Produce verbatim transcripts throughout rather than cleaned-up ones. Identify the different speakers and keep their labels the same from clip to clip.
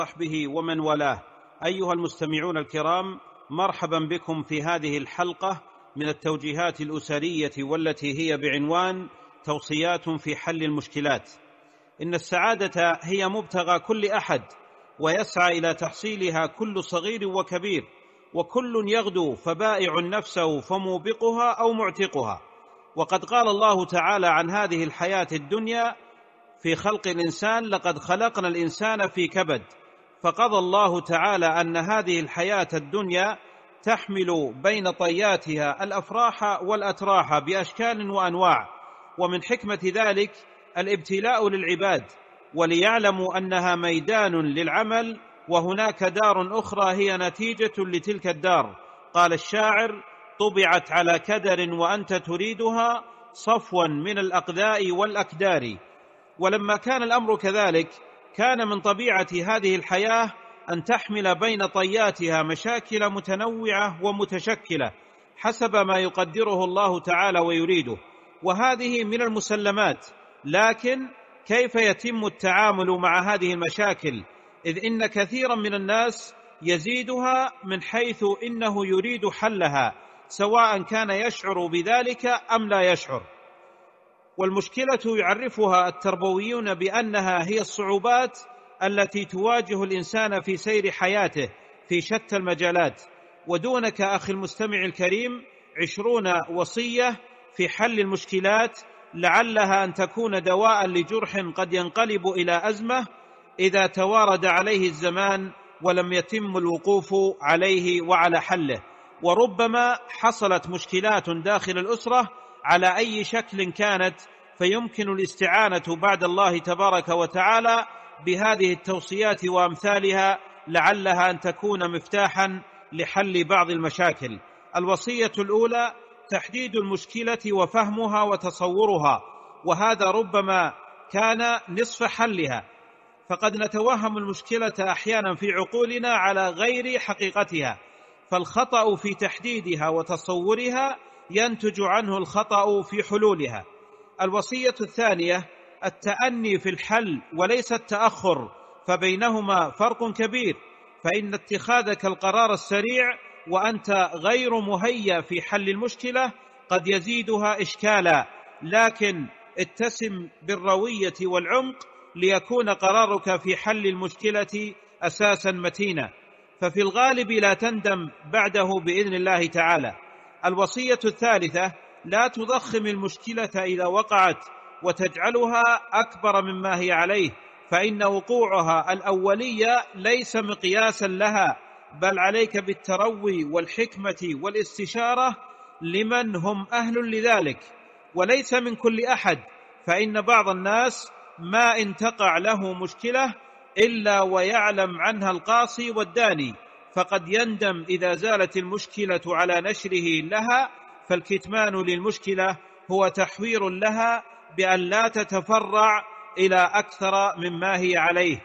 Speaker 1: وصحبه ومن والاه. أيها المستمعون الكرام، مرحبا بكم في هذه الحلقة من التوجيهات الأسرية، والتي هي بعنوان توصيات في حل المشكلات. إن السعادة هي مبتغى كل أحد، ويسعى إلى تحصيلها كل صغير وكبير، وكل يغدو فبائع نفسه فموبقها أو معتقها. وقد قال الله تعالى عن هذه الحياة الدنيا في خلق الإنسان: لقد خلقنا الإنسان في كبد. فقضى الله تعالى أن هذه الحياة الدنيا تحمل بين طياتها الأفراح والأتراح بأشكال وأنواع، ومن حكمة ذلك الابتلاء للعباد، وليعلموا أنها ميدان للعمل، وهناك دار أخرى هي نتيجة لتلك الدار. قال الشاعر: طبعت على كدر وأنت تريدها صفوا من الأقذاء والأكدار. ولما كان الأمر كذلك، كان من طبيعة هذه الحياة أن تحمل بين طياتها مشاكل متنوعة ومتشكلة حسب ما يقدره الله تعالى ويريده، وهذه من المسلمات. لكن كيف يتم التعامل مع هذه المشاكل؟ إذ إن كثيرا من الناس يزيدها من حيث إنه يريد حلها، سواء كان يشعر بذلك أم لا يشعر. والمشكلة يعرفها التربويون بأنها هي الصعوبات التي تواجه الإنسان في سير حياته في شتى المجالات. ودونك أخي المستمع الكريم عشرون وصية في حل المشكلات، لعلها أن تكون دواء لجرح قد ينقلب إلى أزمة إذا توارد عليه الزمان ولم يتم الوقوف عليه وعلى حله. وربما حصلت مشكلات داخل الأسرة على أي شكل كانت، فيمكن الاستعانة بعد الله تبارك وتعالى بهذه التوصيات وأمثالها، لعلها أن تكون مفتاحا لحل بعض المشاكل. الوصية الأولى: تحديد المشكلة وفهمها وتصورها، وهذا ربما كان نصف حلها، فقد نتوهم المشكلة أحيانا في عقولنا على غير حقيقتها، فالخطأ في تحديدها وتصورها ينتج عنه الخطأ في حلولها. الوصية الثانية: التأني في الحل وليس التأخر، فبينهما فرق كبير، فإن اتخاذك القرار السريع وأنت غير مهيأ في حل المشكلة قد يزيدها إشكالا، لكن اتسم بالروية والعمق ليكون قرارك في حل المشكلة أساسا متينا، ففي الغالب لا تندم بعده بإذن الله تعالى. الوصية الثالثة: لا تضخم المشكلة إذا وقعت وتجعلها أكبر مما هي عليه، فإن وقوعها الأولية ليس مقياسا لها، بل عليك بالتروي والحكمة والاستشارة لمن هم أهل لذلك، وليس من كل أحد، فإن بعض الناس ما إن تقع له مشكلة إلا ويعلم عنها القاصي والداني، فقد يندم إذا زالت المشكلة على نشره لها، فالكتمان للمشكلة هو تحوير لها بأن لا تتفرع إلى أكثر مما هي عليه.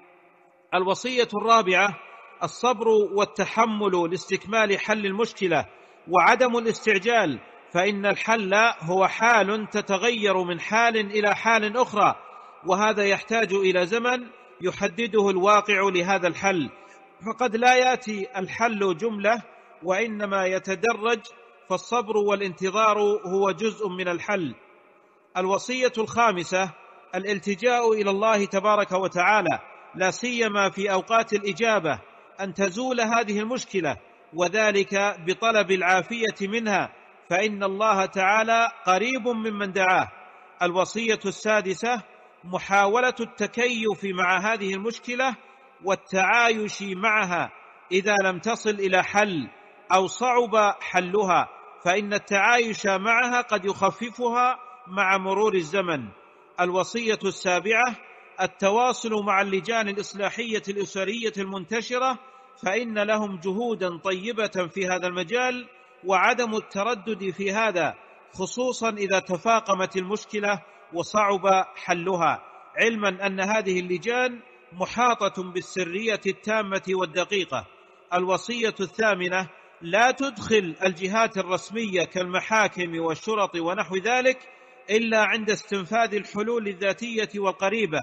Speaker 1: الوصية الرابعة: الصبر والتحمل لاستكمال حل المشكلة، وعدم الاستعجال، فإن الحل هو حال تتغير من حال إلى حال أخرى، وهذا يحتاج إلى زمن يحدده الواقع لهذا الحل، فقد لا يأتي الحل جملة، وإنما يتدرج، فالصبر والانتظار هو جزء من الحل. الوصية الخامسة: الالتجاء إلى الله تبارك وتعالى، لا سيما في أوقات الإجابة، أن تزول هذه المشكلة، وذلك بطلب العافية منها، فإن الله تعالى قريب ممن دعاه. الوصية السادسة: محاولة التكيف مع هذه المشكلة والتعايش معها إذا لم تصل إلى حل أو صعب حلها، فإن التعايش معها قد يخففها مع مرور الزمن. الوصية السابعة: التواصل مع اللجان الإصلاحية الأسرية المنتشرة، فإن لهم جهودا طيبة في هذا المجال، وعدم التردد في هذا، خصوصا إذا تفاقمت المشكلة وصعب حلها، علما أن هذه اللجان محاطة بالسرية التامة والدقيقة. الوصية الثامنة: لا تدخل الجهات الرسمية كالمحاكم والشرط ونحو ذلك إلا عند استنفاذ الحلول الذاتية والقريبة،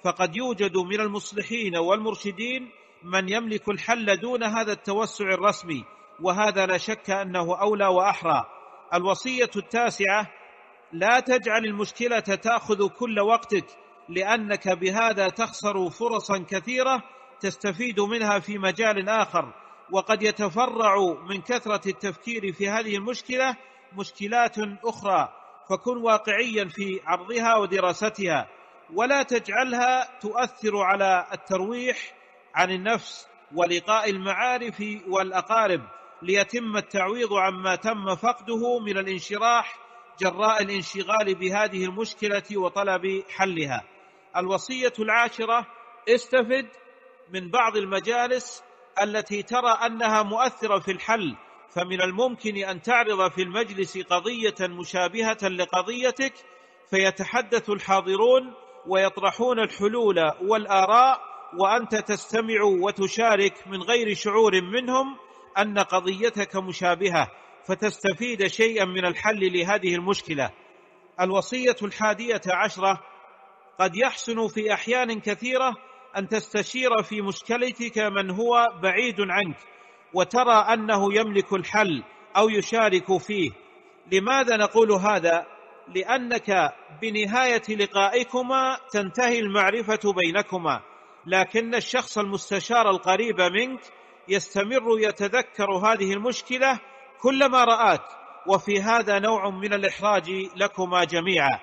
Speaker 1: فقد يوجد من المصلحين والمرشدين من يملك الحل دون هذا التوسع الرسمي، وهذا لا شك أنه أولى وأحرى. الوصية التاسعة: لا تجعل المشكلة تأخذ كل وقتك، لأنك بهذا تخسر فرصا كثيرة تستفيد منها في مجال آخر، وقد يتفرع من كثرة التفكير في هذه المشكلة مشكلات أخرى، فكن واقعيا في عرضها ودراستها، ولا تجعلها تؤثر على الترويح عن النفس ولقاء المعارف والأقارب، ليتم التعويض عما تم فقده من الانشراح جراء الانشغال بهذه المشكلة وطلب حلها. الوصية العاشرة: استفد من بعض المجالس التي ترى أنها مؤثرة في الحل، فمن الممكن أن تعرض في المجلس قضية مشابهة لقضيتك، فيتحدث الحاضرون ويطرحون الحلول والآراء، وأنت تستمع وتشارك من غير شعور منهم أن قضيتك مشابهة، فتستفيد شيئا من الحل لهذه المشكلة. الوصية الحادية عشرة: قد يحسن في أحيان كثيرة أن تستشير في مشكلتك من هو بعيد عنك وترى أنه يملك الحل أو يشارك فيه. لماذا نقول هذا؟ لأنك بنهاية لقائكما تنتهي المعرفة بينكما، لكن الشخص المستشار القريب منك يستمر يتذكر هذه المشكلة كلما رآك، وفي هذا نوع من الإحراج لكما جميعا.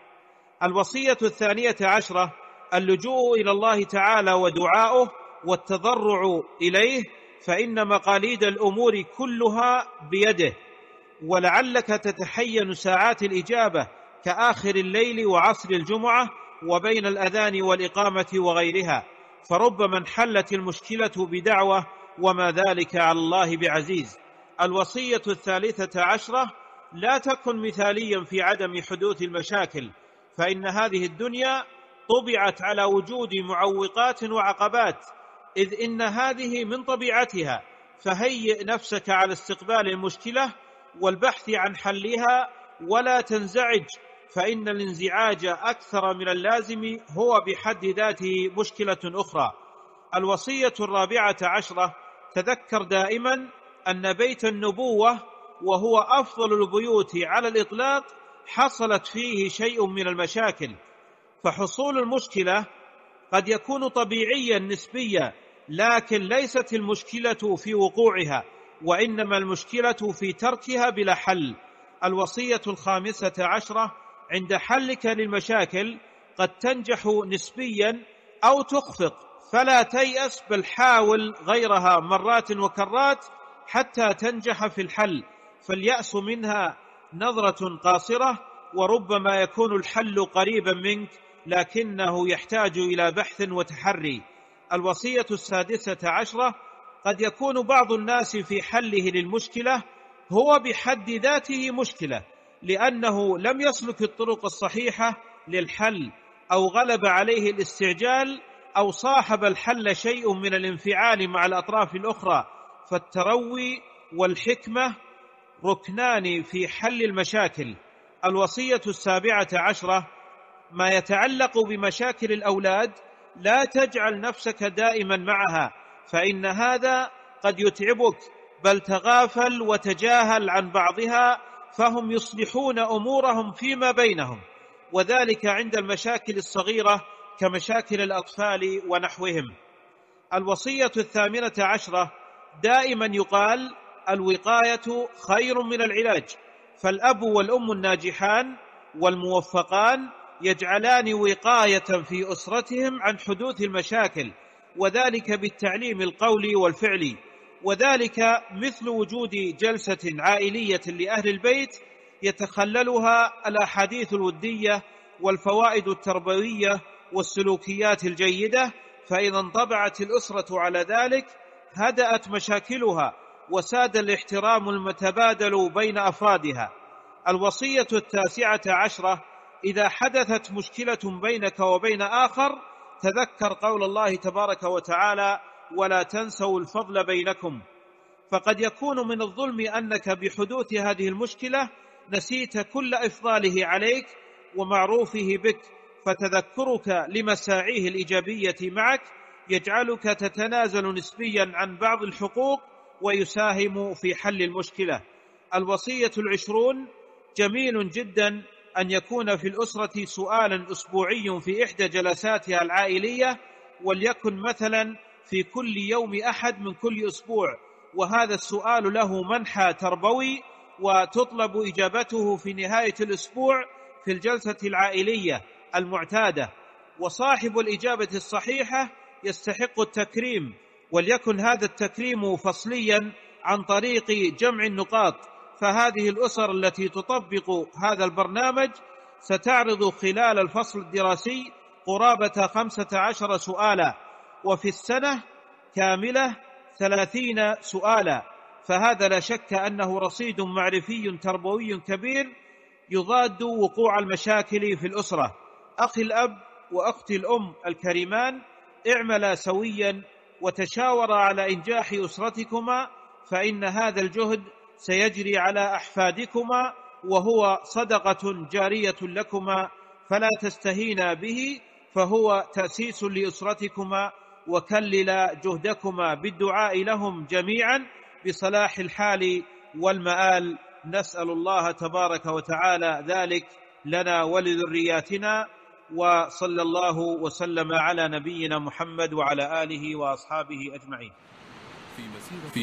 Speaker 1: الوصية الثانية عشرة: اللجوء إلى الله تعالى ودعاؤه والتضرع إليه، فإن مقاليد الأمور كلها بيده، ولعلك تتحين ساعات الإجابة كآخر الليل وعصر الجمعة وبين الأذان والإقامة وغيرها، فربما انحلت المشكلة بدعوة، وما ذلك على الله بعزيز. الوصية الثالثة عشرة: لا تكن مثاليا في عدم حدوث المشاكل، فإن هذه الدنيا طبعت على وجود معوقات وعقبات، إذ إن هذه من طبيعتها، فهيئ نفسك على استقبال المشكلة والبحث عن حلها، ولا تنزعج، فإن الانزعاج أكثر من اللازم هو بحد ذاته مشكلة أخرى. الوصية الرابعة عشرة: تذكر دائما أن بيت النبوة، وهو أفضل البيوت على الإطلاق، حصلت فيه شيء من المشاكل، فحصول المشكلة قد يكون طبيعيا نسبيا، لكن ليست المشكلة في وقوعها، وإنما المشكلة في تركها بلا حل. الوصية الخامسة عشرة: عند حلك للمشاكل قد تنجح نسبيا أو تخفق، فلا تيأس، بل حاول غيرها مرات وكرات حتى تنجح في الحل، فاليأس منها نظرة قاصرة، وربما يكون الحل قريبا منك لكنه يحتاج إلى بحث وتحري. الوصية السادسة عشرة: قد يكون بعض الناس في حله للمشكلة هو بحد ذاته مشكلة، لأنه لم يسلك الطرق الصحيحة للحل، أو غلب عليه الاستعجال، أو صاحب الحل شيء من الانفعال مع الأطراف الأخرى، فالتروي والحكمة ركنان في حل المشاكل. الوصية السابعة عشرة: ما يتعلق بمشاكل الأولاد لا تجعل نفسك دائما معها، فإن هذا قد يتعبك، بل تغافل وتجاهل عن بعضها، فهم يصلحون أمورهم فيما بينهم، وذلك عند المشاكل الصغيرة كمشاكل الأطفال ونحوهم. الوصية الثامنة عشرة: دائما يقال الوقاية خير من العلاج، فالأب والأم الناجحان والموفقان يجعلان وقاية في أسرتهم عن حدوث المشاكل، وذلك بالتعليم القولي والفعلي، وذلك مثل وجود جلسة عائلية لأهل البيت يتخللها الأحاديث الودية والفوائد التربوية والسلوكيات الجيدة، فإذا انطبعت الأسرة على ذلك هدأت مشاكلها، وساد الاحترام المتبادل بين أفرادها. الوصية التاسعة عشرة: إذا حدثت مشكلة بينك وبين آخر تذكر قول الله تبارك وتعالى: ولا تنسوا الفضل بينكم، فقد يكون من الظلم أنك بحدوث هذه المشكلة نسيت كل إفضاله عليك ومعروفه بك، فتذكرك لمساعيه الإيجابية معك يجعلك تتنازل نسبيا عن بعض الحقوق ويساهم في حل المشكلة. الوصية العشرون: جميل جدا أن يكون في الأسرة سؤال أسبوعي في إحدى جلساتها العائلية، وليكن مثلا في كل يوم أحد من كل أسبوع، وهذا السؤال له منحى تربوي وتطلب إجابته في نهاية الأسبوع في الجلسة العائلية المعتادة، وصاحب الإجابة الصحيحة يستحق التكريم، وليكن هذا التكريم فصليا عن طريق جمع النقاط. فهذه الأسر التي تطبق هذا البرنامج ستعرض خلال الفصل الدراسي قرابة خمسة عشر سؤالا، وفي السنة كاملة ثلاثين سؤالا، فهذا لا شك أنه رصيد معرفي تربوي كبير يضاد وقوع المشاكل في الأسرة. أخي الأب وأختي الأم الكريمان، اعملا سويا وتشاورا على إنجاح أسرتكما، فإن هذا الجهد سيجري على أحفادكما وهو صدقة جارية لكما، فلا تستهينا به، فهو تأسيس لأسرتكما، وكللا جهدكما بالدعاء لهم جميعا بصلاح الحال والمآل. نسأل الله تبارك وتعالى ذلك لنا ولذرياتنا، وصلى الله وسلم على نبينا محمد وعلى آله وأصحابه أجمعين.